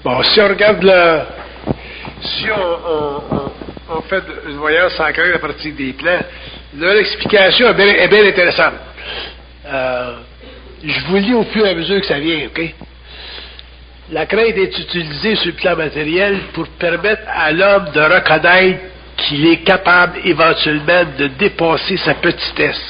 Bon, si on regarde si on fait une voyance sans crainte à partir des plans, là, l'explication est bien intéressante. Je vous lis au fur et à mesure que ça vient, OK? La crainte est utilisée sur le plan matériel pour permettre à l'homme de reconnaître qu'il est capable éventuellement de dépasser sa petitesse.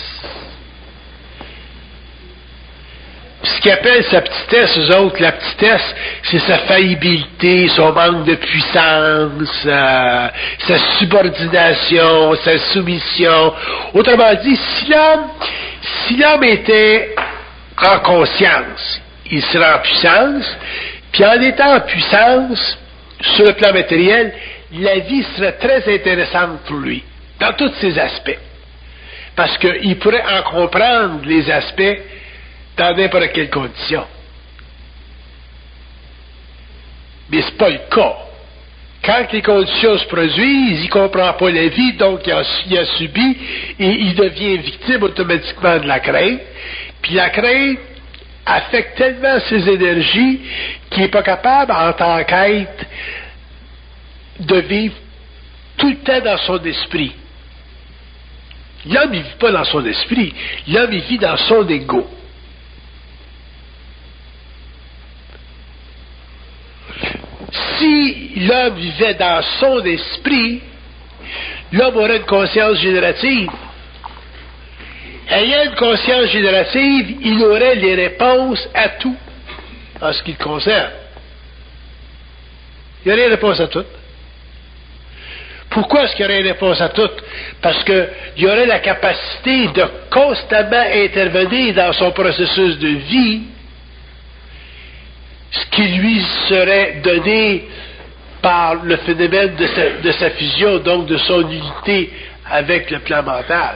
Ce qu'ils appellent sa petitesse, eux autres, la petitesse, c'est sa faillibilité, son manque de puissance, sa subordination, sa soumission. Autrement dit, si l'homme était en conscience, il serait en puissance, puis en étant en puissance, sur le plan matériel, la vie serait très intéressante pour lui, dans tous ses aspects. Parce qu'il pourrait en comprendre les aspects dans n'importe quelle condition. Mais c'est pas le cas. Quand les conditions se produisent, il ne comprend pas la vie, donc il a subi, et il devient victime automatiquement de la crainte. Puis la crainte affecte tellement ses énergies qu'il n'est pas capable, en tant qu'être, de vivre tout le temps dans son esprit. L'homme, il ne vit pas dans son esprit. L'homme, il vit dans son ego. Si l'homme vivait dans son esprit, l'homme aurait une conscience générative. Ayant une conscience générative, il aurait les réponses à tout, en ce qui le concerne. Il y aurait les réponses à tout. Pourquoi est-ce qu'il y aurait les réponses à tout? Parce qu'il y aurait la capacité de constamment intervenir dans son processus de vie, ce qui lui serait donné par le phénomène de sa fusion, donc de son unité avec le plan mental.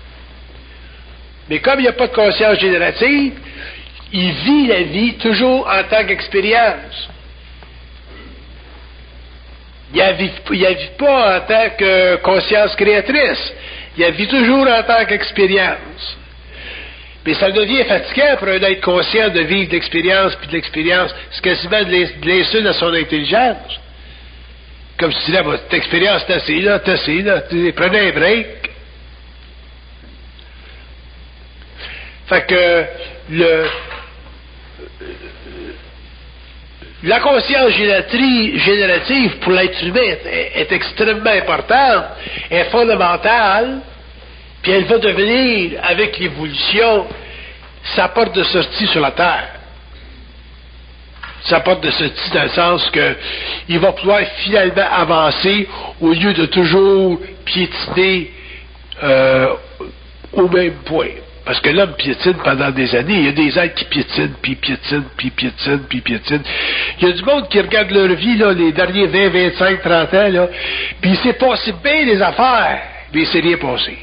Mais comme il n'y a pas de conscience générative, il vit la vie toujours en tant qu'expérience. Il ne vit pas en tant que conscience créatrice. Il la vit toujours en tant qu'expérience. Mais ça devient fatigant pour un être conscient de vivre d'expérience, puis de l'expérience, c'est quasiment de l'insulte à son intelligence. Comme si là, votre expérience, t'as assez là, prenez un break. Fait que la conscience générative pour l'être humain est extrêmement importante, est fondamentale, puis elle va devenir, avec l'évolution, sa porte de sortie sur la Terre. Sa porte de sortie dans le sens qu'il va pouvoir finalement avancer au lieu de toujours piétiner au même point. Parce que l'homme piétine pendant des années. Il y a des êtres qui piétinent, puis piétinent, puis piétinent, puis piétinent. Il y a du monde qui regarde leur vie, là, les derniers 20, 25, 30 ans, là, puis il s'est passé bien des affaires, mais il s'est rien passé.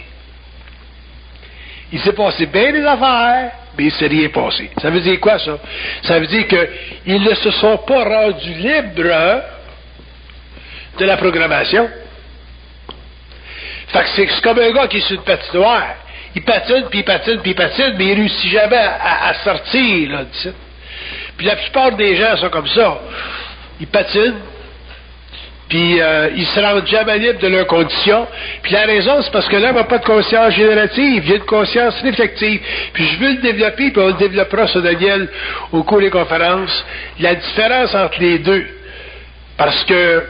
Il s'est passé bien des affaires, mais il s'est rien passé. Ça veut dire quoi, ça? Ça veut dire qu'ils ne se sont pas rendus libres de la programmation. Fait que c'est comme un gars qui est sur une patinoire. Il patine, puis il patine, puis il patine, mais il ne réussit jamais à sortir, là, d'ici. Puis la plupart des gens sont comme ça. Ils patinent, puis ils se rendent jamais libres de leurs conditions. Puis la raison, c'est parce que l'homme n'a pas de conscience générative, il a une conscience réflexive. Puis je veux le développer, puis on le développera sur Daniel au cours des conférences. La différence entre les deux. Parce que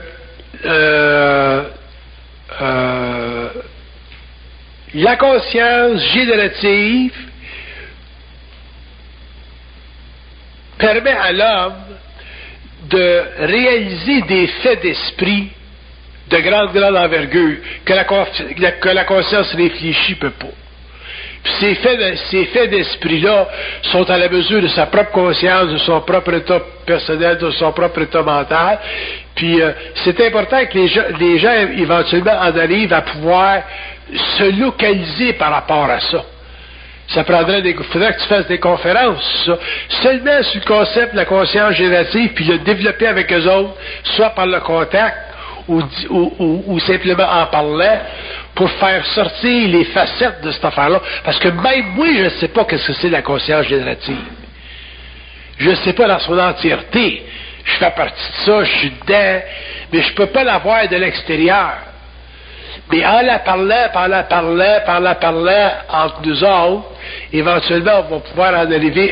la conscience générative permet à l'homme de réaliser des faits d'esprit de grande envergure que la conscience réfléchie ne peut pas. Puis ces faits d'esprit-là sont à la mesure de sa propre conscience, de son propre état personnel, de son propre état mental. Puis c'est important que les gens éventuellement en arrivent à pouvoir se localiser par rapport à ça. Ça faudrait que tu fasses des conférences, ça. Seulement sur le concept de la conscience générative, puis le développer avec eux autres, soit par le contact, ou simplement en parlant, pour faire sortir les facettes de cette affaire-là. Parce que même moi, je ne sais pas ce que c'est la conscience générative. Je ne sais pas dans son entièreté. je fais partie de ça, je suis dedans, mais je peux pas la voir de l'extérieur. Mais en la parlant entre nous autres, éventuellement, on va pouvoir en arriver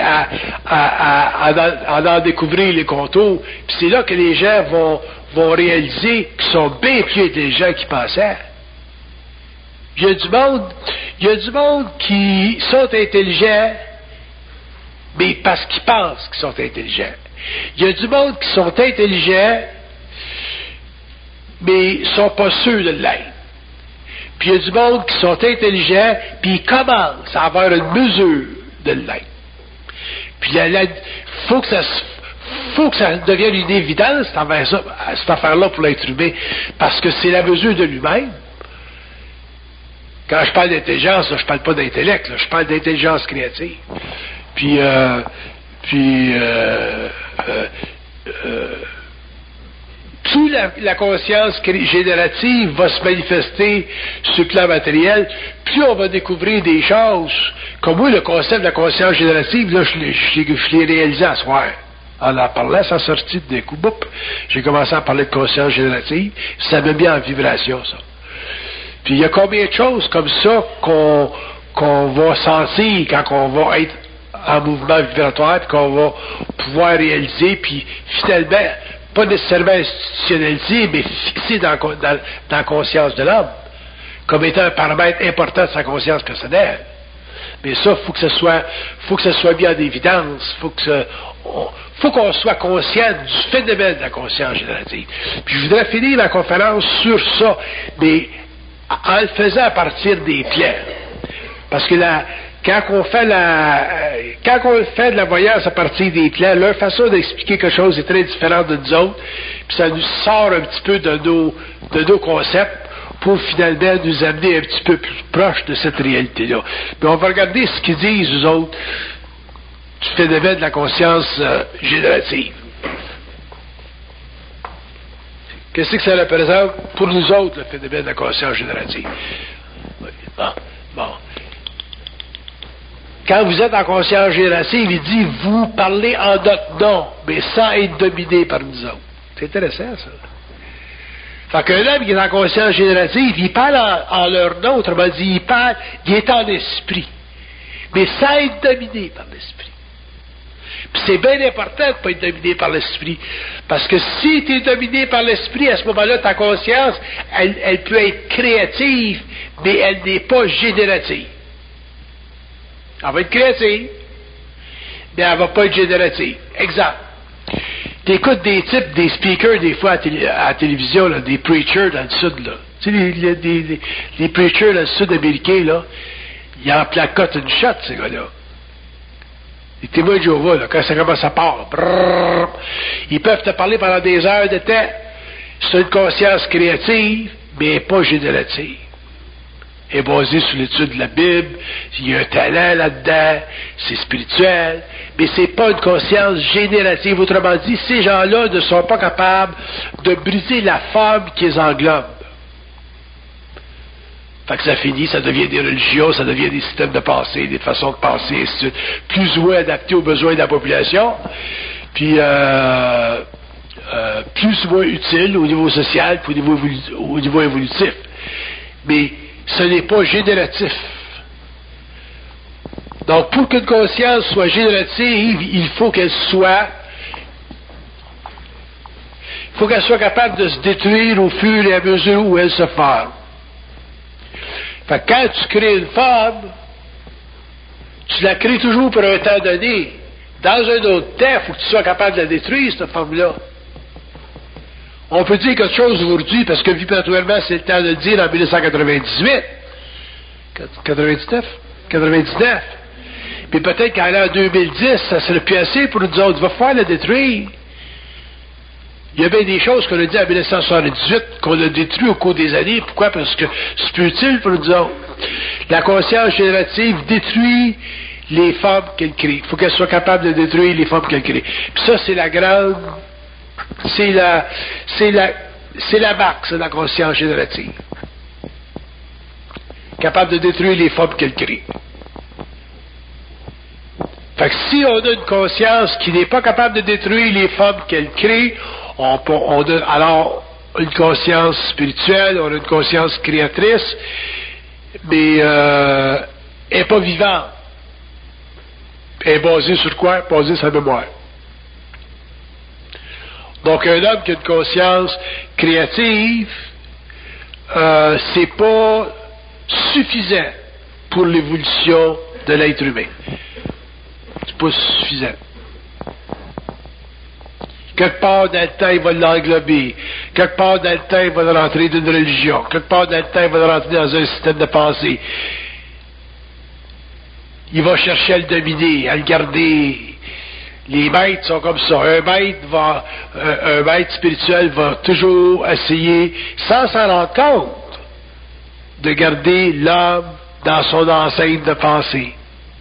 à en découvrir les contours. Puis c'est là que les gens vont réaliser qu'ils sont bien plus intelligents qu'ils pensaient. Il y a du monde qui sont intelligents, mais parce qu'ils pensent qu'ils sont intelligents. Il y a du monde qui sont intelligents, mais ne sont pas sûrs de l'être. Puis il y a du monde qui sont intelligents, puis ils commencent à avoir une mesure de l'être. Puis faut que ça devienne une évidence, cette affaire-là pour l'être humain, parce que c'est la mesure de lui-même. Quand je parle d'intelligence, là, je parle pas d'intellect, là, je parle d'intelligence créative. Puis plus la conscience générative va se manifester sur le plan matériel, plus on va découvrir des choses. Comme moi, le concept de la conscience générative, là, je l'ai réalisé à soir. En parlant, ça sortit d'un coup, boum, j'ai commencé à parler de conscience générative, ça m'a mis en vibration, ça. Puis il y a combien de choses comme ça qu'on va sentir quand on va être en mouvement vibratoire, puis qu'on va pouvoir réaliser, puis finalement, pas nécessairement institutionnalisé, mais fixé dans la conscience de l'homme, comme étant un paramètre important de sa conscience personnelle. Mais ça, faut que ce soit mis en évidence, faut qu'on soit conscient du phénomène de la conscience générative. Puis je voudrais finir la conférence sur ça, mais en le faisant à partir des plans. Parce que quand on fait de la voyance à partir des plans, leur façon d'expliquer quelque chose est très différente de nous autres, puis ça nous sort un petit peu de nos concepts pour finalement nous amener un petit peu plus proche de cette réalité-là. Mais on va regarder ce qu'ils disent, eux autres, du phénomène de la conscience générative. Qu'est-ce que ça représente pour nous autres, le phénomène de la conscience générative? Bon. Quand vous êtes en conscience générative, il dit, vous parlez en notre nom, mais sans être dominé par nous autres. C'est intéressant, ça. Fait qu'un homme qui est en conscience générative, il parle en leur nom, autrement dit, il est en esprit, mais sans être dominé par l'esprit. Puis c'est bien important de ne pas être dominé par l'esprit, parce que si tu es dominé par l'esprit, à ce moment-là, ta conscience, elle peut être créative, mais elle n'est pas générative. Elle va être créative, mais elle ne va pas être générative. Exemple. Tu écoutes des types, des speakers, des fois à la télévision, là, des preachers dans le sud, là. Tu sais, les preachers dans le sud américain, là, ils en placotent une shot, ces gars-là. Les témoins de Jéhovah, là, quand ça commence à part, brrr, ils peuvent te parler pendant des heures de temps. C'est une conscience créative, mais pas générative. Elle est basée sur l'étude de la Bible, il y a un talent là-dedans, c'est spirituel, mais c'est pas une conscience générative. Autrement dit, ces gens-là ne sont pas capables de briser la forme qui les englobe. Fait que ça finit, ça devient des religions, ça devient des systèmes de pensée, des façons de penser, ainsi de suite, plus ou moins adaptés aux besoins de la population, puis plus ou moins utiles au niveau social, puis au niveau évolutif. Mais ce n'est pas génératif. Donc, pour qu'une conscience soit générative, il faut qu'elle soit capable de se détruire au fur et à mesure où elle se forme. Fait que quand tu crées une forme, tu la crées toujours pour un temps donné. Dans un autre temps, il faut que tu sois capable de la détruire, cette forme-là. On peut dire quelque chose aujourd'hui, parce que vibratoirement, c'est le temps de le dire en 1998. 99. Puis peut-être qu'en l'an 2010, ça serait plus assez pour nous autres. Il va falloir la détruire. Il y a bien des choses qu'on a dit en 1978 qu'on a détruit au cours des années. Pourquoi? Parce que c'est plus utile pour nous autres. La conscience générative détruit les formes qu'elle crée. Il faut qu'elle soit capable de détruire les formes qu'elle crée. Puis ça, c'est la grande... C'est la marque, c'est la conscience générative. Capable de détruire les formes qu'elle crée. Fait que si on a une conscience qui n'est pas capable de détruire les formes qu'elle crée, on a alors une conscience spirituelle, on a une conscience créatrice, mais elle n'est pas vivante. Elle est basée sur quoi? Basée sur la mémoire. Donc un homme qui a une conscience créative, c'est pas suffisant pour l'évolution de l'être humain. C'est pas suffisant. Quelque part dans le temps, il va l'englober. Quelque part dans le temps, il va rentrer dans une religion. Quelque part dans le temps, il va rentrer dans un système de pensée. Il va chercher à le dominer, à le garder. Les maîtres sont comme ça. Un maître spirituel va toujours essayer, sans s'en rendre compte, de garder l'homme dans son enceinte de pensée.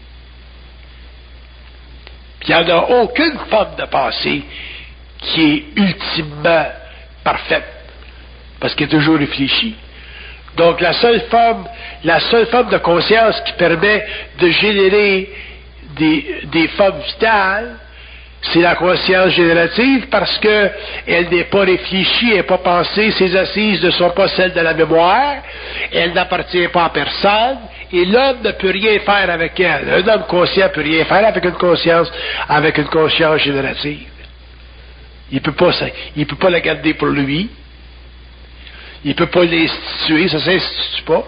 Puis il n'y en a aucune forme de pensée qui est ultimement parfaite, parce qu'elle est toujours réfléchie. Donc la seule forme de conscience qui permet de générer des formes vitales, c'est la conscience générative, parce que elle n'est pas réfléchie, elle n'est pas pensée, ses assises ne sont pas celles de la mémoire, elle n'appartient pas à personne, et l'homme ne peut rien faire avec elle. Un homme conscient ne peut rien faire avec une conscience générative. Il peut pas la garder pour lui. Il peut pas l'instituer, ça s'institue pas.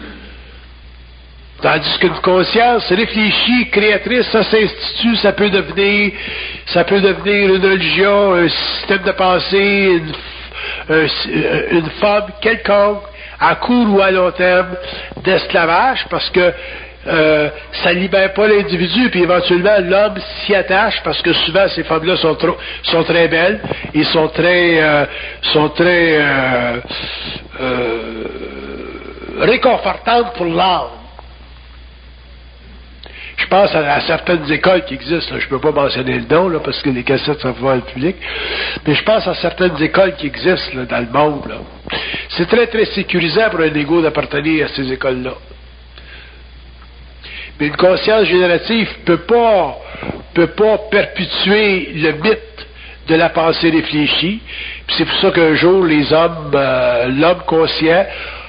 Tandis qu'une conscience réfléchie, créatrice, ça s'institue, ça peut devenir une religion, un système de pensée, une forme quelconque, à court ou à long terme, d'esclavage, parce que ça libère pas l'individu, puis éventuellement l'homme s'y attache, parce que souvent ces femmes-là sont très belles et sont très réconfortantes pour l'âme. Je pense à certaines écoles qui existent, là, je ne peux pas mentionner le nom, là, parce que les cassettes sont devant le public, mais je pense à certaines écoles qui existent là, dans le monde. Là. C'est très, très sécurisant pour un égo d'appartenir à ces écoles-là. Mais une conscience générative peut pas perpétuer le mythe de la pensée réfléchie. Puis c'est pour ça qu'un jour, l'homme conscient,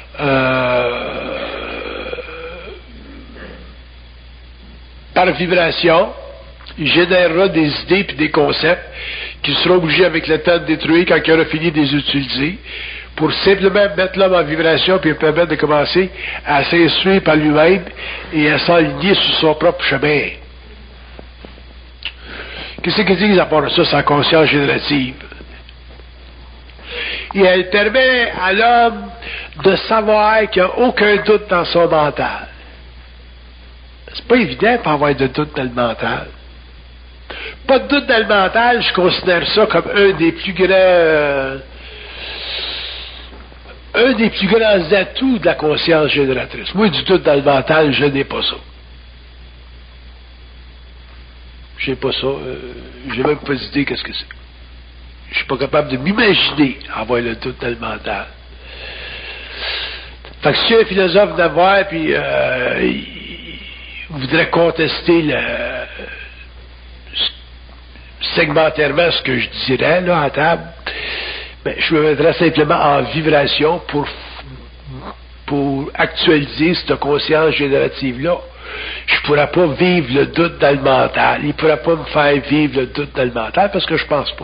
par vibration, il générera des idées et des concepts qui seront obligés avec le temps de détruire quand il aura fini de les utiliser, pour simplement mettre l'homme en vibration puis permettre de commencer à s'instruire par lui-même et à s'aligner sur son propre chemin. Qu'est-ce qu'ils disent à part de ça, sa conscience générative? Et elle permet à l'homme de savoir qu'il n'y a aucun doute dans son mental. C'est pas évident de pas avoir de doute dans le mental. Pas de doute dans le mental, je considère ça comme un des plus grands atouts de la conscience génératrice. Moi, du doute dans le mental, je n'ai pas ça. J'ai pas ça. J'ai même pas d'idée qu'est-ce que c'est. Je suis pas capable de m'imaginer avoir le doute dans le mental. Fait que si un philosophe d'avoir, puis il voudrait contester segmentairement ce que je dirais là à table, ben, je me mettrais simplement en vibration pour actualiser cette conscience générative-là. Je ne pourrais pas vivre le doute dans le mental. Il ne pourra pas me faire vivre le doute dans le mental parce que je pense pas.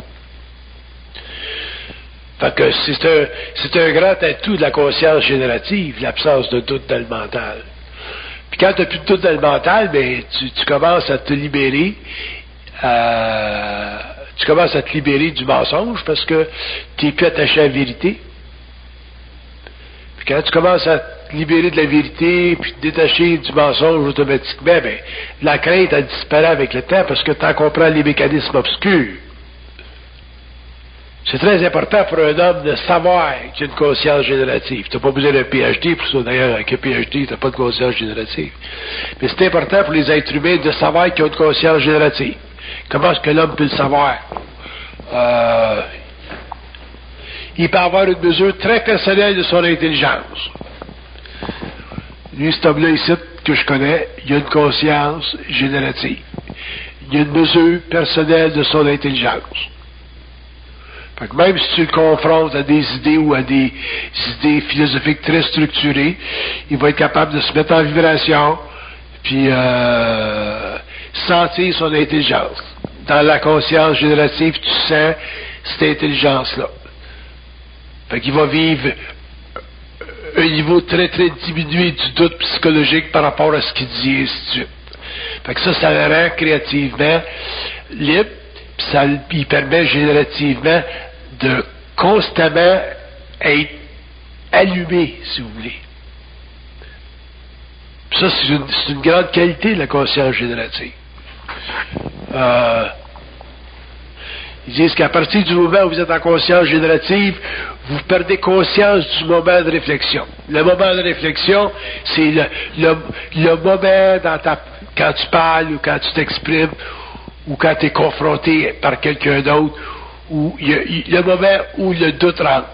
Fait que c'est un grand atout de la conscience générative, l'absence de doute dans le mental. Puis quand tu n'as plus de doute dans le mental, ben, tu commences à te libérer du mensonge parce que tu n'es plus attaché à la vérité. Puis quand tu commences à te libérer de la vérité puis te détacher du mensonge automatiquement, ben, la crainte elle disparaît avec le temps parce que tu en comprends les mécanismes obscurs. C'est très important pour un homme de savoir qu'il y a une conscience générative. Tu n'as pas besoin d'un PhD pour ça. D'ailleurs, avec un PhD, tu n'as pas de conscience générative. Mais c'est important pour les êtres humains de savoir qu'ils ont une conscience générative. Comment est-ce que l'homme peut le savoir? Il peut avoir une mesure très personnelle de son intelligence. Lui, cet homme-là ici, que je connais, il a une conscience générative. il y a une mesure personnelle de son intelligence. Fait que même si tu le confrontes à des idées ou à des idées philosophiques très structurées, il va être capable de se mettre en vibration, puis sentir son intelligence. Dans la conscience générative, tu sens cette intelligence-là. Fait qu'il va vivre un niveau très, très diminué du doute psychologique par rapport à ce qu'il dit, et ainsi de suite. Fait que ça le rend créativement libre, puis ça lui permet générativement de constamment être allumé, si vous voulez. Puis ça, c'est une grande qualité de la conscience générative. Ils disent qu'à partir du moment où vous êtes en conscience générative, vous perdez conscience du moment de réflexion. Le moment de réflexion, c'est le moment quand tu parles ou quand tu t'exprimes ou quand tu es confronté par quelqu'un d'autre, où le moment où le doute rentre.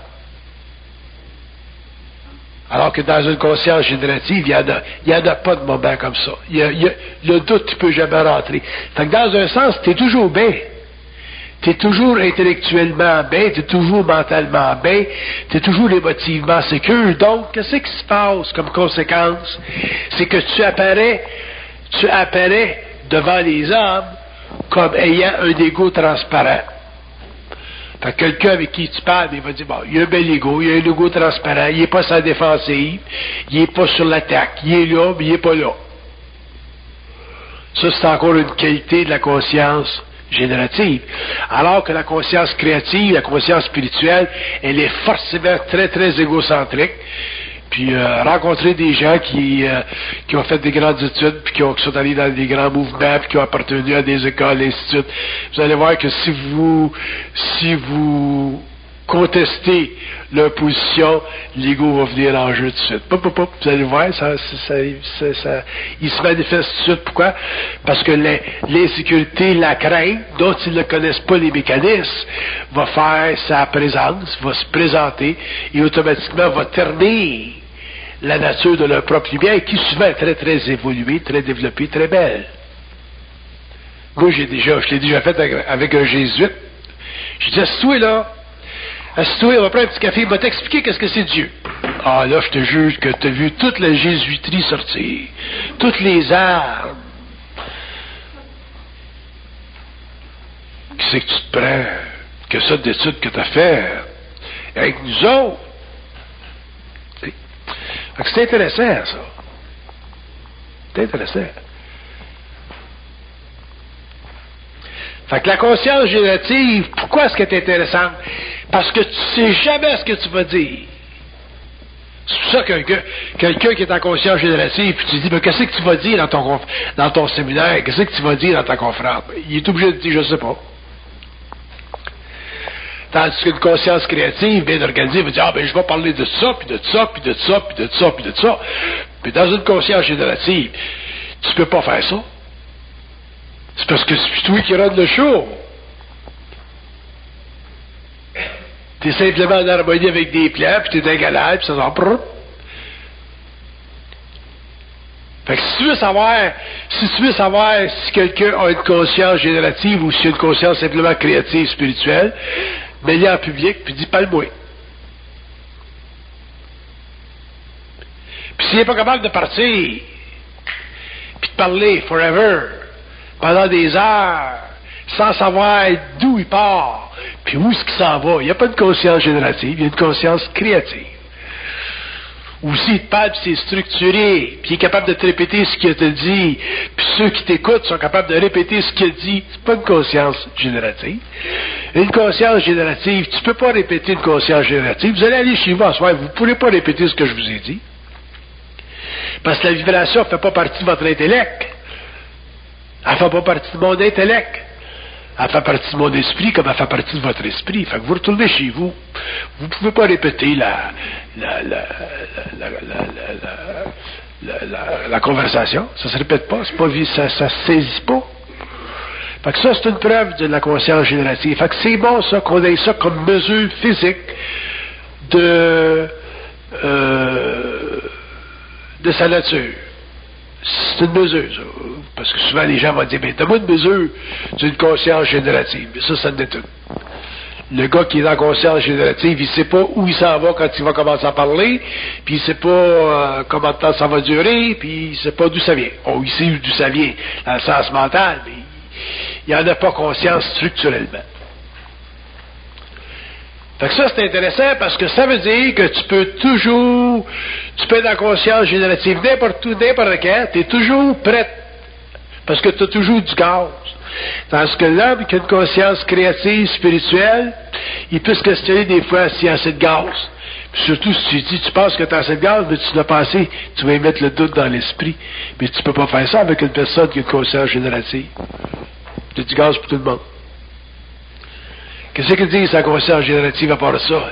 Alors que dans une conscience générative, il n'y en a pas de moment comme ça. Le doute ne peut jamais rentrer. Fait que dans un sens, tu es toujours bien. Tu es toujours intellectuellement bien, tu es toujours mentalement bien, tu es toujours émotivement sécure. Donc, qu'est-ce qui se passe comme conséquence? C'est que tu apparais devant les hommes comme ayant un ego transparent. Fait que quelqu'un avec qui tu parles, il va dire, bon, il y a un bel ego, il y a un ego transparent, il n'est pas sans défensive, il n'est pas sur l'attaque, il est là, mais il n'est pas là. Ça, c'est encore une qualité de la conscience générative. Alors que la conscience créative, la conscience spirituelle, elle est forcément très, très égocentrique. Puis rencontrer des gens qui ont fait des grandes études, puis qui sont allés dans des grands mouvements, puis qui ont appartenu à des écoles, et ainsi de suite. Vous allez voir que si vous contester leur position, l'ego va venir en jeu tout de suite. Vous allez voir, il se manifeste tout de suite. Pourquoi? Parce que l'insécurité, la crainte, dont ils ne connaissent pas les mécanismes, va faire sa présence, va se présenter, et automatiquement va ternir la nature de leur propre lumière, qui souvent est très, très évoluée, très développée, très belle. Moi, je l'ai déjà fait avec un jésuite. Je dis, assis-toi là, assis-toi, on va prendre un petit café, il va t'expliquer qu'est-ce que c'est Dieu. Ah là, je te jure que tu as vu toute la jésuiterie sortir, toutes les armes. Qu'est-ce que tu te prends? Que ça d'études que tu as fait avec nous autres? C'est intéressant, ça. C'est intéressant. Fait que la conscience générative, pourquoi est-ce qu'elle est intéressante? Parce que tu sais jamais ce que tu vas dire. C'est pour ça que quelqu'un qui est en conscience générative, puis tu dis, mais qu'est-ce que tu vas dire dans ton séminaire? Qu'est-ce que tu vas dire dans ta conférence? Il est obligé de dire, je sais pas. Tandis qu'une conscience créative, bien organisée, va dire, ah ben je vais parler de ça, puis de ça, puis de ça, puis de ça, puis de ça. Puis dans une conscience générative, tu peux pas faire ça. C'est parce que c'est toi qui rend le show. Tu es simplement en harmonie avec des plans, puis tu es égalable, puis ça s'en prend. Fait que si tu veux savoir si quelqu'un a une conscience générative ou si une conscience simplement créative, spirituelle, mets-le en public, puis dis parle-moi. Puis s'il n'est pas capable de partir, puis de parler forever, pendant des heures, sans savoir d'où il part, puis où est-ce qu'il s'en va, il n'y a pas de conscience générative, il y a une conscience créative. Ou s'il te parle, puis c'est structuré, puis il est capable de te répéter ce qu'il te dit, puis ceux qui t'écoutent sont capables de répéter ce qu'il dit, c'est pas une conscience générative. Une conscience générative, tu ne peux pas répéter une conscience générative. Vous allez aller chez vous en soir, vous ne pourrez pas répéter ce que je vous ai dit. Parce que la vibration ne fait pas partie de votre intellect. Elle ne fait pas partie de mon intellect. Elle fait partie de mon esprit comme elle fait partie de votre esprit. Fait que vous retournez chez vous. Vous ne pouvez pas répéter la conversation. Ça ne se répète pas. Ça se saisit pas. Fait que ça, c'est une preuve de la conscience générative. Fait que c'est bon, ça, qu'on ait ça comme mesure physique de sa nature. C'est une mesure, ça. Parce que souvent les gens vont dire, mais donne-moi une mesure d'une conscience générative. Mais ça n'est une. Le gars qui est dans la conscience générative, il sait pas où il s'en va quand il va commencer à parler, puis il sait pas combien de temps ça va durer, puis il sait pas d'où ça vient. Oh, il sait d'où ça vient, dans le sens mental, mais il n'en a pas conscience structurellement. Fait que ça, c'est intéressant parce que ça veut dire que tu peux être dans la conscience générative n'importe où, n'importe quand, tu es toujours prêt, parce que tu as toujours du gaz. Tandis que l'homme qui a une conscience créative, spirituelle, il peut se questionner des fois s'il y a assez de gaz. Puis surtout si tu penses que tu as assez de gaz, mais tu l'as passé, tu vas y mettre le doute dans l'esprit. Mais tu peux pas faire ça avec une personne qui a une conscience générative. Tu as du gaz pour tout le monde. Qu'est-ce qu'il dit sa conscience générative à part de ça?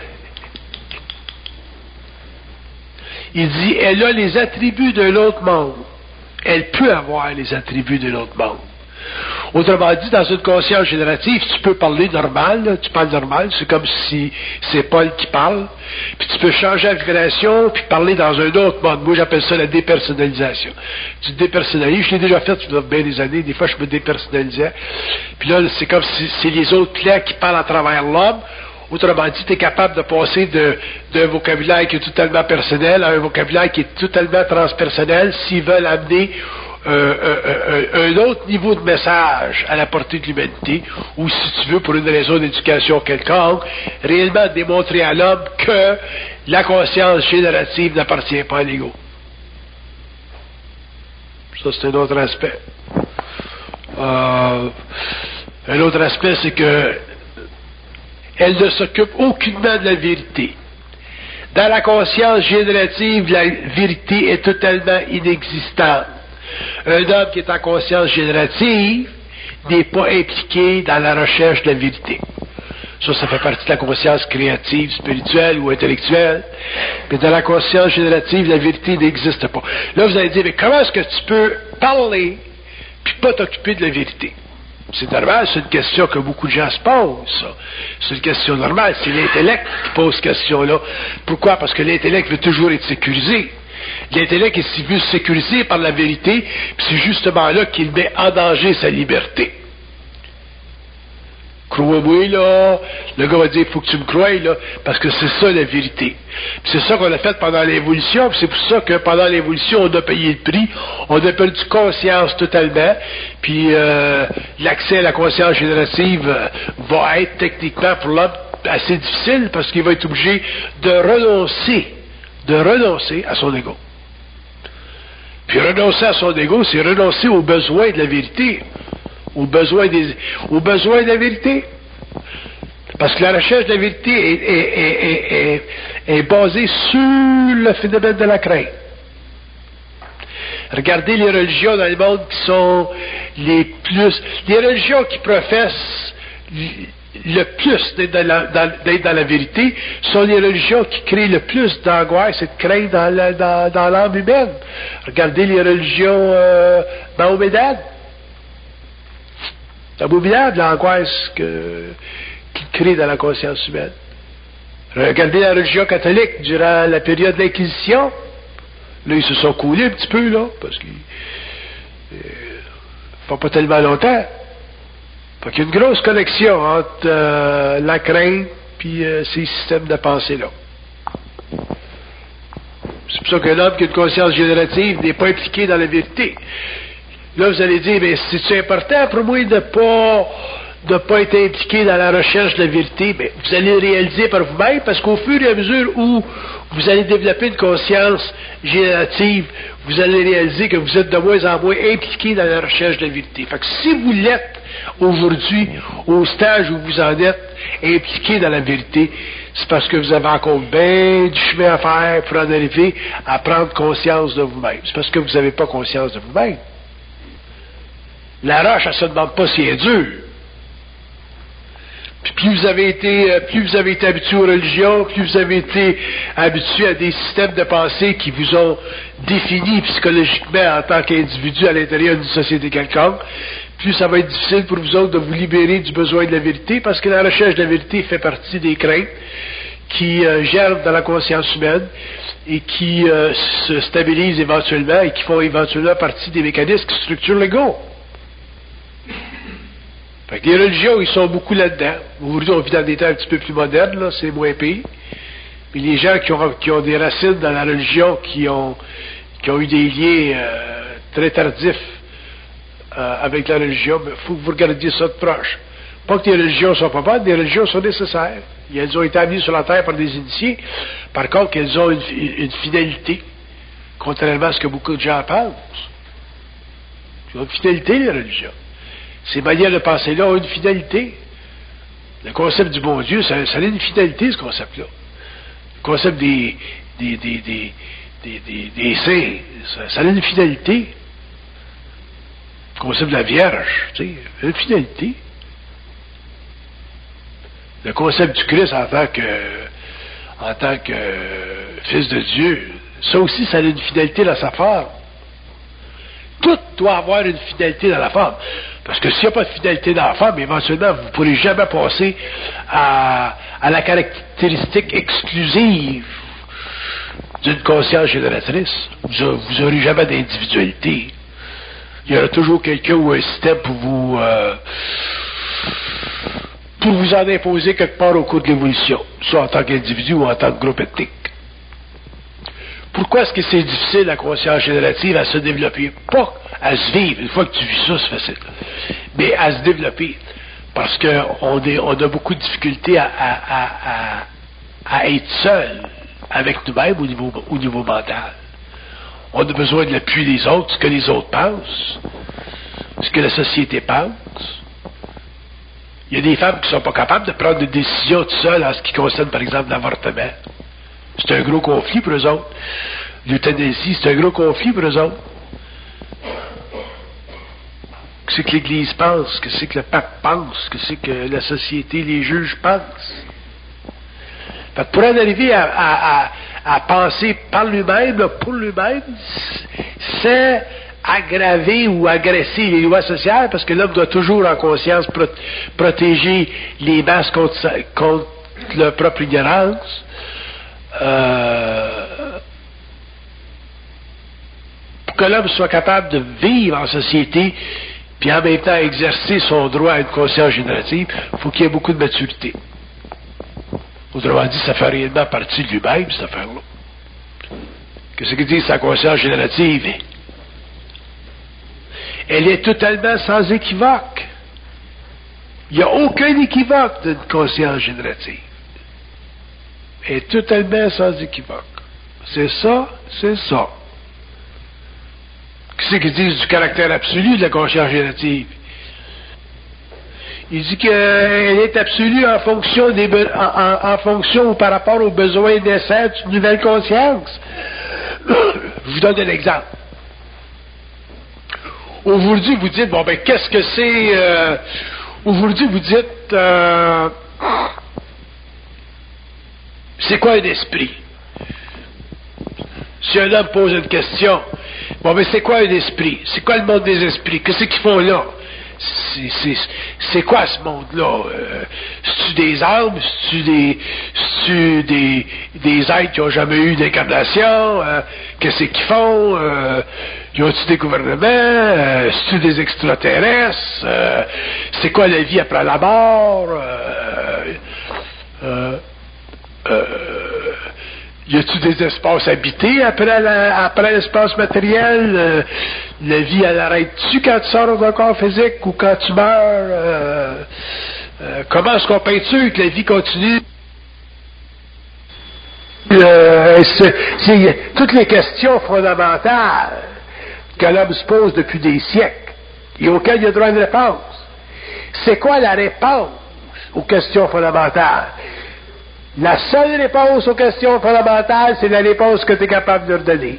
Il dit, elle a les attributs de l'autre monde. Elle peut avoir les attributs de l'autre monde. Autrement dit, dans une conscience générative, tu peux parler normal, là, tu parles normal, c'est comme si c'est Paul qui parle, puis tu peux changer la vibration, puis parler dans un autre monde. Moi, j'appelle ça la dépersonnalisation. Tu te dépersonnalises, je l'ai déjà fait depuis bien des années, des fois je me dépersonnalisais, puis là, c'est comme si c'est les autres clans qui parlent à travers l'homme. Autrement dit, tu es capable de passer d'un vocabulaire qui est totalement personnel à un vocabulaire qui est totalement transpersonnel s'ils veulent amener un autre niveau de message à la portée de l'humanité, ou si tu veux, pour une raison d'éducation quelconque, réellement démontrer à l'homme que la conscience générative n'appartient pas à l'ego. Ça, c'est un autre aspect. Un autre aspect, c'est que elle ne s'occupe aucunement de la vérité. Dans la conscience générative, la vérité est totalement inexistante. Un homme qui est en conscience générative n'est pas impliqué dans la recherche de la vérité. Ça fait partie de la conscience créative, spirituelle ou intellectuelle. Mais dans la conscience générative, la vérité n'existe pas. Là, vous allez dire, mais comment est-ce que tu peux parler puis pas t'occuper de la vérité? C'est normal, c'est une question que beaucoup de gens se posent, ça. C'est une question normale. C'est l'intellect qui pose cette question-là. Pourquoi? Parce que l'intellect veut toujours être sécurisé. L'intellect est vu sécurisé par la vérité, puis c'est justement là qu'il met en danger sa liberté. Crois-moi, là, le gars va dire, il faut que tu me croies, là, parce que c'est ça la vérité. Puis c'est ça qu'on a fait pendant l'évolution, puis c'est pour ça que pendant l'évolution, on a payé le prix, on a perdu conscience totalement, puis l'accès à la conscience générative va être techniquement pour l'homme assez difficile, parce qu'il va être obligé de renoncer à son ego. Puis renoncer à son ego, c'est renoncer aux besoins de la vérité. Aux besoins de la vérité. Parce que la recherche de la vérité est basée sur le phénomène de la crainte. Regardez les religions dans le monde qui sont les religions qui professent le plus d'être dans la vérité sont les religions qui créent le plus d'angoisse et de crainte dans l'âme humaine. Regardez les religions mahomédanes. C'est abominable l'angoisse qui crée dans la conscience humaine. Regardez la religion catholique durant la période de l'Inquisition. Là, ils se sont coulés un petit peu, là, parce qu'ils ne font pas tellement longtemps. Fait qu'il y a une grosse connexion entre la crainte et ces systèmes de pensée-là. C'est pour ça que l'homme qui a une conscience générative n'est pas impliqué dans la vérité. Là, vous allez dire, mais c'est important pour moi de pas être impliqué dans la recherche de la vérité. Mais vous allez le réaliser par vous-même, parce qu'au fur et à mesure où vous allez développer une conscience générative, vous allez réaliser que vous êtes de moins en moins impliqué dans la recherche de la vérité. Fait que si vous l'êtes aujourd'hui, au stage où vous en êtes impliqué dans la vérité, c'est parce que vous avez encore bien du chemin à faire pour en arriver à prendre conscience de vous-même. C'est parce que vous n'avez pas conscience de vous-même. La roche, elle ne se demande pas si elle est dure. Puis plus vous avez été habitué aux religions, plus vous avez été habitué à des systèmes de pensée qui vous ont défini psychologiquement en tant qu'individu à l'intérieur d'une société quelconque, plus ça va être difficile pour vous autres de vous libérer du besoin de la vérité, parce que la recherche de la vérité fait partie des craintes qui germent dans la conscience humaine et qui se stabilisent éventuellement et qui font éventuellement partie des mécanismes qui structurent l'ego. Fait que les religions, ils sont beaucoup là-dedans. Aujourd'hui, on vit dans des temps un petit peu plus modernes, là, c'est moins pire. Mais les gens qui ont des racines dans la religion, qui ont eu des liens très tardifs avec la religion, il faut que vous regardiez ça de proche. Pas que les religions ne sont pas bonnes, les religions sont nécessaires. Elles ont été amenées sur la terre par des initiés. Par contre, elles ont une finalité, contrairement à ce que beaucoup de gens pensent. Elles ont une finalité, les religions. Ces manières de penser-là ont une finalité. Le concept du bon Dieu, ça a une finalité, ce concept-là. Le concept des saints, ça a une finalité. Le concept de la Vierge, tu sais, une finalité. Le concept du Christ en tant que Fils de Dieu, ça aussi, ça a une finalité dans sa forme. Tout doit avoir une finalité dans la forme. Parce que s'il n'y a pas de finalité dans la forme, éventuellement, vous ne pourrez jamais passer à la caractéristique exclusive d'une conscience génératrice. Vous n'aurez jamais d'individualité. Il y aura toujours quelqu'un ou un système pour vous en imposer quelque part au cours de l'évolution, soit en tant qu'individu ou en tant que groupe ethnique. Pourquoi est-ce que c'est difficile, la conscience générative, à se développer? Pas à se vivre. Une fois que tu vis ça, c'est facile. Mais à se développer. Parce qu'on a beaucoup de difficultés à être seul avec nous-mêmes au niveau mental. On a besoin de l'appui des autres, ce que les autres pensent, ce que la société pense. Il y a des femmes qui ne sont pas capables de prendre des décisions toutes seules en ce qui concerne, par exemple, l'avortement. C'est un gros conflit pour eux autres. L'euthanasie, c'est un gros conflit pour eux autres. Qu'est-ce que l'Église pense? Qu'est-ce que le pape pense? Qu'est-ce que la société, les juges pensent? Fait que pour en arriver à penser par lui-même, pour lui-même, c'est aggraver ou agresser les lois sociales, parce que l'homme doit toujours en conscience protéger les masses contre leur propre ignorance. Pour que l'homme soit capable de vivre en société puis en même temps exercer son droit à une conscience générative, il faut qu'il y ait beaucoup de maturité. Autrement dit, ça fait réellement partie de lui-même, cette affaire-là. Qu'est-ce que dit sa conscience générative? Elle est totalement sans équivoque. Il n'y a aucun équivoque d'une conscience générative. Elle est totalement sans équivoque. C'est ça, c'est ça. Qu'est-ce qu'ils disent du caractère absolu de la conscience générative? Il dit qu'elle est absolue en fonction en fonction ou par rapport aux besoins naissants d'une nouvelle conscience. Je vous donne un exemple. Aujourd'hui, vous dites, bon ben, qu'est-ce que c'est... aujourd'hui, vous dites... c'est quoi un esprit? Si un homme pose une question, bon ben, c'est quoi un esprit? C'est quoi le monde des esprits? Qu'est-ce qu'ils font là? C'est quoi ce monde-là? C'est-tu des âmes? C'est-tu des êtres qui n'ont jamais eu d'incarnation? Qu'est-ce qu'ils font? Y a-tu des gouvernements? C'est-tu des extraterrestres? C'est quoi la vie après la mort? Y a-tu des espaces habités après l'espace matériel? La vie, elle arrête-tu quand tu sors d'un corps physique ou quand tu meurs? Comment est-ce qu'on peut être sûr que la vie continue? C'est toutes les questions fondamentales que l'homme se pose depuis des siècles et auxquelles il a droit à une réponse. C'est quoi la réponse aux questions fondamentales? La seule réponse aux questions fondamentales, c'est la réponse que tu es capable de leur donner.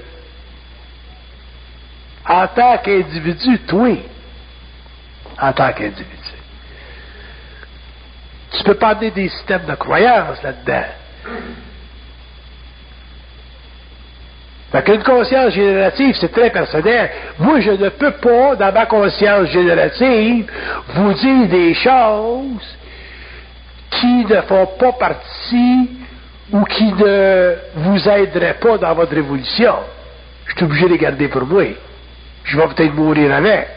En tant qu'individu, toi, en tant qu'individu. Tu ne peux pas amener des systèmes de croyance là-dedans. Fait qu'une conscience générative, c'est très personnel. Moi, je ne peux pas, dans ma conscience générative, vous dire des choses qui ne font pas partie ou qui ne vous aiderait pas dans votre évolution, je suis obligé de les garder pour moi. Je vais peut-être mourir avec.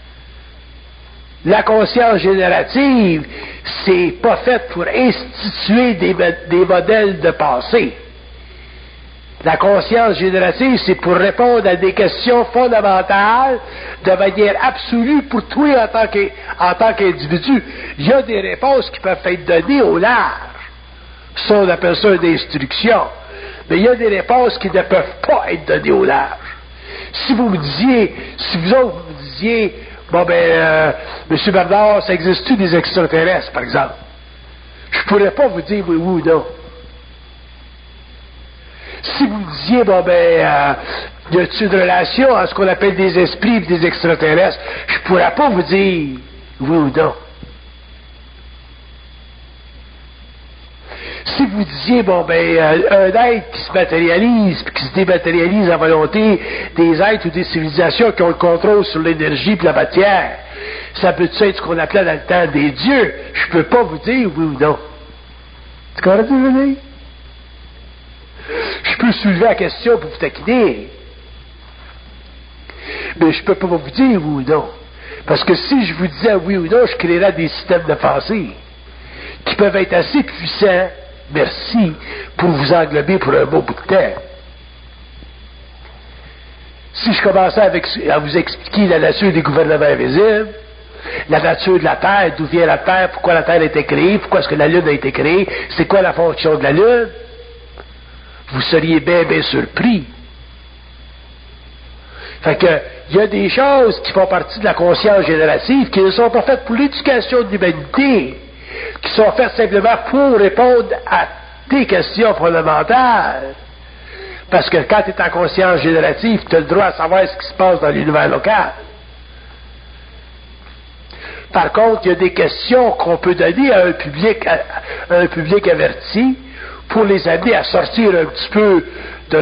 La conscience générative, c'est pas fait pour instituer des modèles de pensée. La conscience générative, c'est pour répondre à des questions fondamentales de manière absolue pour toi en tant qu'individu. Il y a des réponses qui peuvent être données au large. Ça, on appelle ça une instruction. Mais il y a des réponses qui ne peuvent pas être données au large. Si vous autres vous disiez, bon ben, M. Bernard, ça existe-tu des extraterrestres, par exemple? Je ne pourrais pas vous dire oui ou non. Si vous disiez, bon ben, y a-t-il une relation à ce qu'on appelle des esprits et des extraterrestres, je ne pourrais pas vous dire oui ou non. Si vous disiez, bon ben, un être qui se matérialise, puis qui se dématérialise à volonté, des êtres ou des civilisations qui ont le contrôle sur l'énergie et la matière, ça peut être ce qu'on appelait dans le temps des dieux, je ne peux pas vous dire oui ou non. Tu comprends ce que je veux dire? Je peux soulever la question pour vous taquiner. Mais je ne peux pas vous dire oui ou non. Parce que si je vous disais oui ou non, je créerais des systèmes de pensée qui peuvent être assez puissants, merci, pour vous englober pour un bon bout de temps. Si je commençais à vous expliquer la nature des gouvernements invisibles, la nature de la Terre, d'où vient la Terre, pourquoi la Terre a été créée, pourquoi est-ce que la Lune a été créée, c'est quoi la fonction de la Lune, vous seriez bien, bien surpris. Fait que, il y a des choses qui font partie de la conscience générative qui ne sont pas faites pour l'éducation de l'humanité, qui sont faites simplement pour répondre à tes questions fondamentales. Parce que quand tu es en conscience générative, tu as le droit à savoir ce qui se passe dans l'univers local. Par contre, il y a des questions qu'on peut donner à un public averti pour les amener à sortir un petit peu de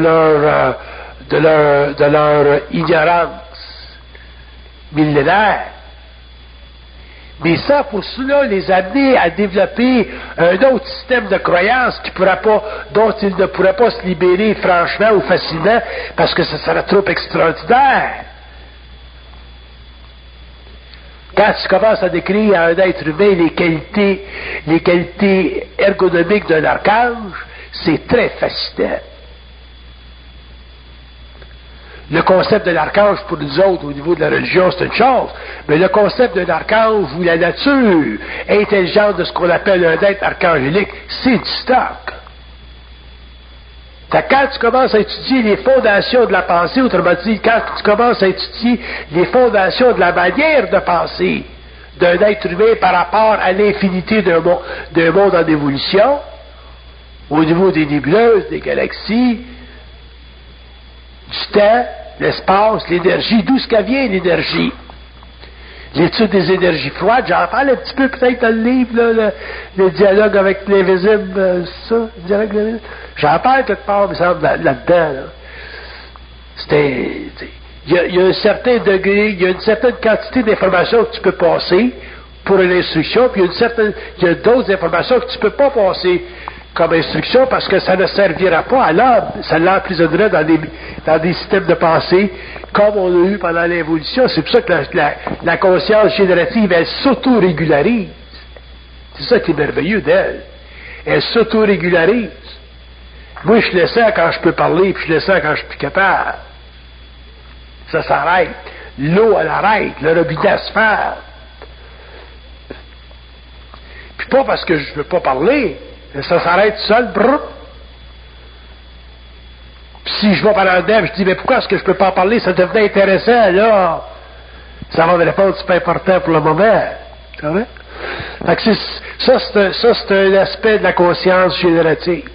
leur ignorance millénaire. Mais ça, pour cela, les amener à développer un autre système de croyance dont ils ne pourraient pas se libérer franchement ou facilement parce que ce serait trop extraordinaire. Quand tu commences à décrire à un être humain les qualités ergonomiques d'un archange, c'est très fascinant. Le concept de l'archange pour nous autres au niveau de la religion, c'est une chose, mais le concept d'un archange ou la nature intelligente de ce qu'on appelle un être archangélique, c'est du stock. Quand tu commences à étudier les fondations de la pensée, autrement dit, quand tu commences à étudier les fondations de la manière de penser d'un être humain par rapport à l'infinité d'un monde en évolution, au niveau des nébuleuses, des galaxies, du temps, l'espace, l'énergie, d'où ce qu'elle vient l'énergie. L'étude des énergies froides, j'en parle un petit peu peut-être dans le livre, là, le dialogue avec l'invisible, ça, le dialogue avec l'invisible. J'en parle quelque part, il me semble, là-dedans. Là. Il y a un certain degré, il y a une certaine quantité d'informations que tu peux passer pour une instruction, puis il y a d'autres informations que tu ne peux pas passer comme instruction parce que ça ne servira pas à l'homme, ça l'emprisonnerait dans des systèmes de pensée comme on a eu pendant l'évolution. C'est pour ça que la conscience générative, elle s'auto-régularise. C'est ça qui est merveilleux d'elle. Elle s'auto-régularise. Moi, je le sens quand je peux parler, puis je le sens quand je suis plus capable. Ça s'arrête. L'eau, elle arrête. Le robinet se ferme. Puis pas parce que je ne veux pas parler. Ça s'arrête seul. Brrr. Puis si je vais par en dedans, je dis, mais pourquoi est-ce que je ne peux pas en parler? Ça devenait intéressant, là. Ça va me répondre, c'est pas important pour le moment. Tu vois? Fait que c'est un aspect de la conscience générative.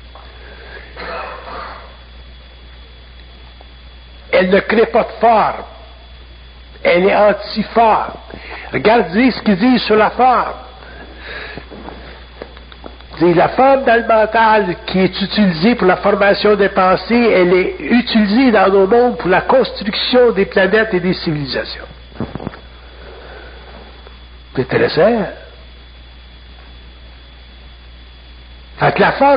Elle ne crée pas de forme. Elle est anti-forme. Regardez ce qu'ils disent sur la forme. La forme dans le mental qui est utilisée pour la formation des pensées, elle est utilisée dans nos mondes pour la construction des planètes et des civilisations. C'est intéressant. Fait que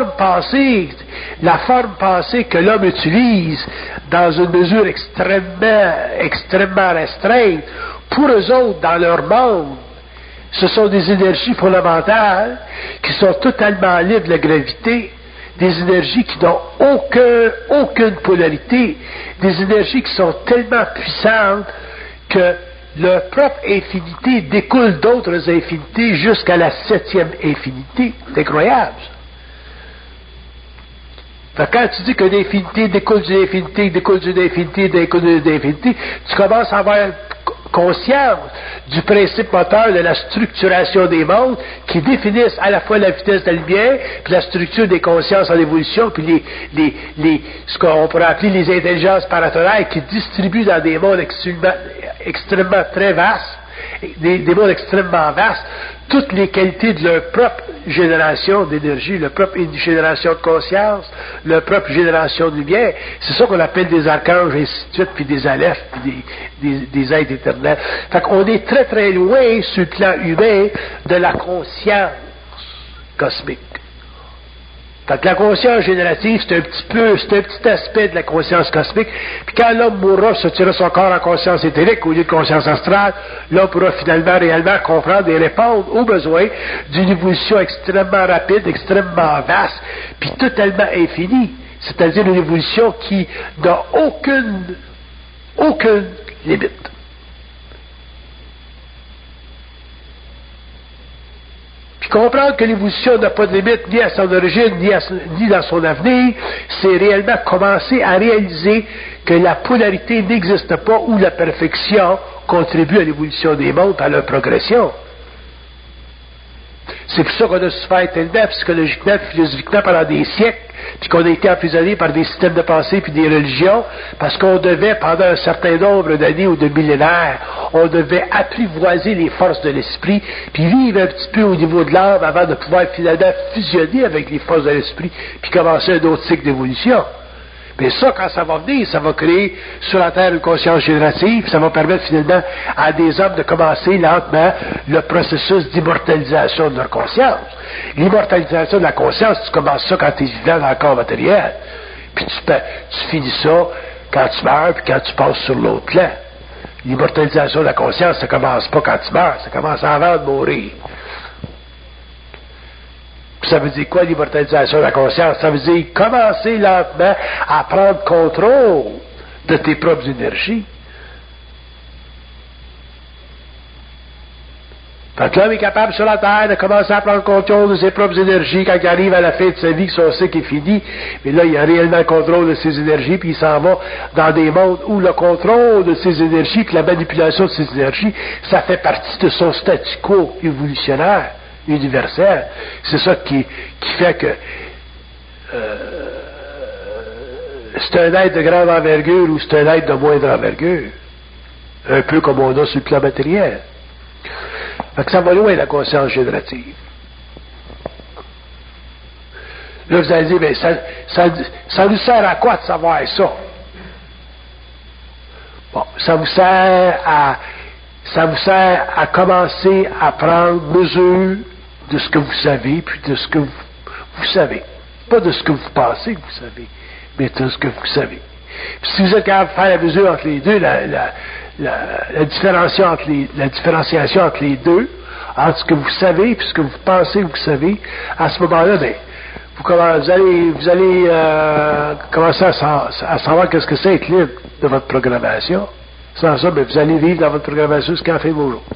la forme passée que l'homme utilise dans une mesure extrêmement restreinte, pour eux autres, dans leur monde, ce sont des énergies fondamentales qui sont totalement libres de la gravité, des énergies qui n'ont aucune polarité, des énergies qui sont tellement puissantes que leur propre infinité découle d'autres infinités jusqu'à la 7e infinité. C'est incroyable, ça. Fait que quand tu dis que l'infinité découle d'une infinité, découle d'une infinité, découle d'une infinité, tu commences à avoir conscience du principe moteur de la structuration des mondes qui définissent à la fois la vitesse de la lumière, puis la structure des consciences en évolution, puis ce qu'on pourrait appeler les intelligences paratonnerres qui distribuent dans des mondes extrêmement très vastes, des mondes extrêmement vastes, toutes les qualités de leur propre génération d'énergie, leur propre génération de conscience, leur propre génération de lumière. C'est ça qu'on appelle des archanges, et ainsi de suite, puis des alephes, puis des êtres éternels. Fait qu'on est très très loin, sur le plan humain, de la conscience cosmique. Fait que la conscience générative, c'est un petit aspect de la conscience cosmique. Puis quand l'homme mourra, sortira son corps en conscience éthérique au lieu de conscience astrale, l'homme pourra finalement réellement comprendre et répondre aux besoins d'une évolution extrêmement rapide, extrêmement vaste, puis totalement infinie. C'est-à-dire une évolution qui n'a aucune limite. Puis comprendre que l'évolution n'a pas de limite ni à son origine, ni dans son avenir, c'est réellement commencer à réaliser que la polarité n'existe pas ou la perfection contribue à l'évolution des mondes, à leur progression. C'est pour ça qu'on a souffert tellement psychologiquement, philosophiquement pendant des siècles, puis qu'on a été emprisonné par des systèmes de pensée puis des religions, parce qu'on devait, pendant un certain nombre d'années ou de millénaires, on devait apprivoiser les forces de l'esprit, puis vivre un petit peu au niveau de l'âme avant de pouvoir finalement fusionner avec les forces de l'esprit, puis commencer un autre cycle d'évolution. Mais ça, quand ça va venir, ça va créer sur la Terre une conscience générative, ça va permettre finalement à des hommes de commencer lentement le processus d'immortalisation de leur conscience. L'immortalisation de la conscience, tu commences ça quand tu es vivant dans le corps matériel. Puis tu finis ça quand tu meurs, puis quand tu passes sur l'autre plan. L'immortalisation de la conscience, ça commence pas quand tu meurs, ça commence avant de mourir. Ça veut dire quoi, l'immortalisation de la conscience? Ça veut dire commencer lentement à prendre contrôle de tes propres énergies. Fait que l'homme est capable sur la Terre de commencer à prendre contrôle de ses propres énergies quand il arrive à la fin de sa vie, que son cycle est fini. Mais là, il a réellement le contrôle de ses énergies, puis il s'en va dans des mondes où le contrôle de ses énergies, puis la manipulation de ses énergies, ça fait partie de son statu quo évolutionnaire. Universel. C'est ça qui fait que c'est un être de grande envergure ou c'est un être de moindre envergure. Un peu comme on a sur le plan matériel. Fait que ça va loin, la conscience générative. Là, vous allez dire, mais ça nous sert à quoi de savoir ça? Bon, ça vous sert à commencer à prendre mesure de ce que vous savez, puis de ce que vous savez. Pas de ce que vous pensez que vous savez, mais de ce que vous savez. Puis si vous êtes capable de faire la mesure entre les deux, la différenciation entre les deux, entre ce que vous savez et ce que vous pensez que vous savez, à ce moment-là, bien, vous allez commencer à savoir qu'est-ce que c'est être libre de votre programmation. Sans ça, bien, vous allez vivre dans votre programmation jusqu'à la fin de vos jours.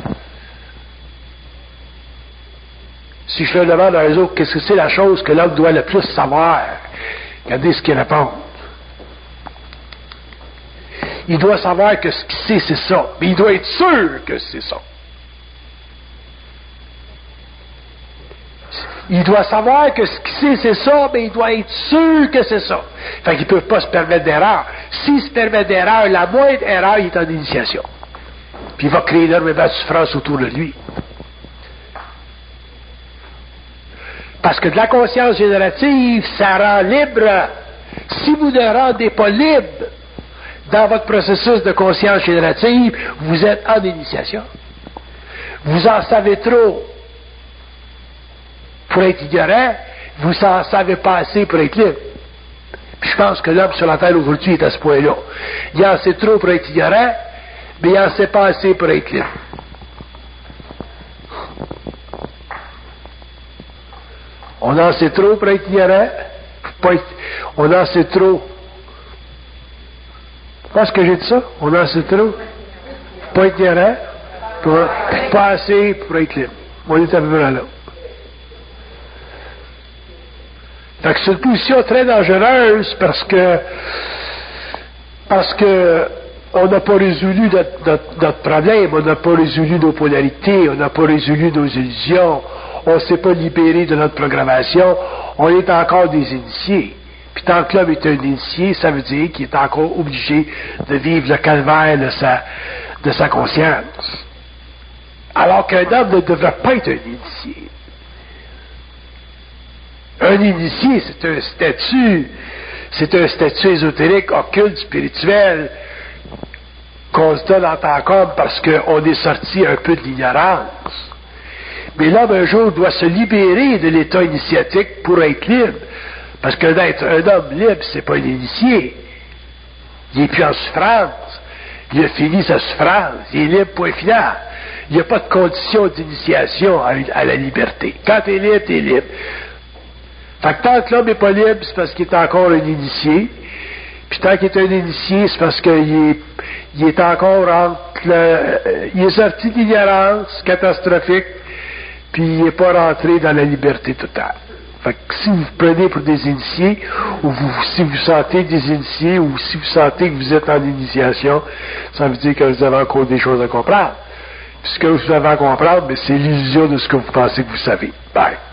Si je leur demande à eux autres, qu'est-ce que c'est la chose que l'homme doit le plus savoir? Regardez ce qu'ils répondent. Il doit savoir que ce qu'il sait, c'est ça. Mais il doit être sûr que c'est ça. Il doit savoir que ce qu'il sait, c'est ça, mais il doit être sûr que c'est ça. Fait qu'ils ne peuvent pas se permettre d'erreur. S'il se permet d'erreur, la moindre erreur, il est en initiation. Puis il va créer énormément de souffrance autour de lui. Parce que de la conscience générative, ça rend libre. Si vous ne rendez pas libre dans votre processus de conscience générative, vous êtes en initiation. Vous en savez trop pour être ignorant, vous n'en savez pas assez pour être libre. Puis je pense que l'homme sur la terre aujourd'hui est à ce point-là. Il en sait trop pour être ignorant, mais il n'en sait pas assez pour être libre. On en sait trop pour être ignorant, on en sait trop. Est-ce que j'ai dit ça? On en sait trop. Pas être ignorant, pas assez pour être libre. On est à peu près là. Fait que c'est une position très dangereuse parce que on n'a pas résolu notre problème, on n'a pas résolu nos polarités, on n'a pas résolu nos illusions, on ne s'est pas libéré de notre programmation, on est encore des initiés. Puis tant que l'homme est un initié, ça veut dire qu'il est encore obligé de vivre le calvaire de sa conscience. Alors qu'un homme ne devrait pas être un initié. Un initié, c'est un statut ésotérique, occulte, spirituel, qu'on se donne en tant qu'homme parce qu'on est sorti un peu de l'ignorance. Mais l'homme, un jour, doit se libérer de l'état initiatique pour être libre. Parce que d'être un homme libre, c'est pas un initié. Il n'est plus en souffrance. Il a fini sa souffrance. Il est libre, point final. Il n'y a pas de condition d'initiation à la liberté. Quand tu es libre, tu es libre. Fait que tant que l'homme n'est pas libre, c'est parce qu'il est encore un initié. Puis tant qu'il est un initié, c'est parce qu'il est encore il est sorti de l'ignorance catastrophique, puis il n'est pas rentré dans la liberté totale. Fait que si vous vous prenez pour des initiés, ou si vous sentez des initiés, ou si vous sentez que vous êtes en initiation, ça veut dire que vous avez encore des choses à comprendre. Puis ce que vous avez à comprendre, c'est l'illusion de ce que vous pensez que vous savez. Bye.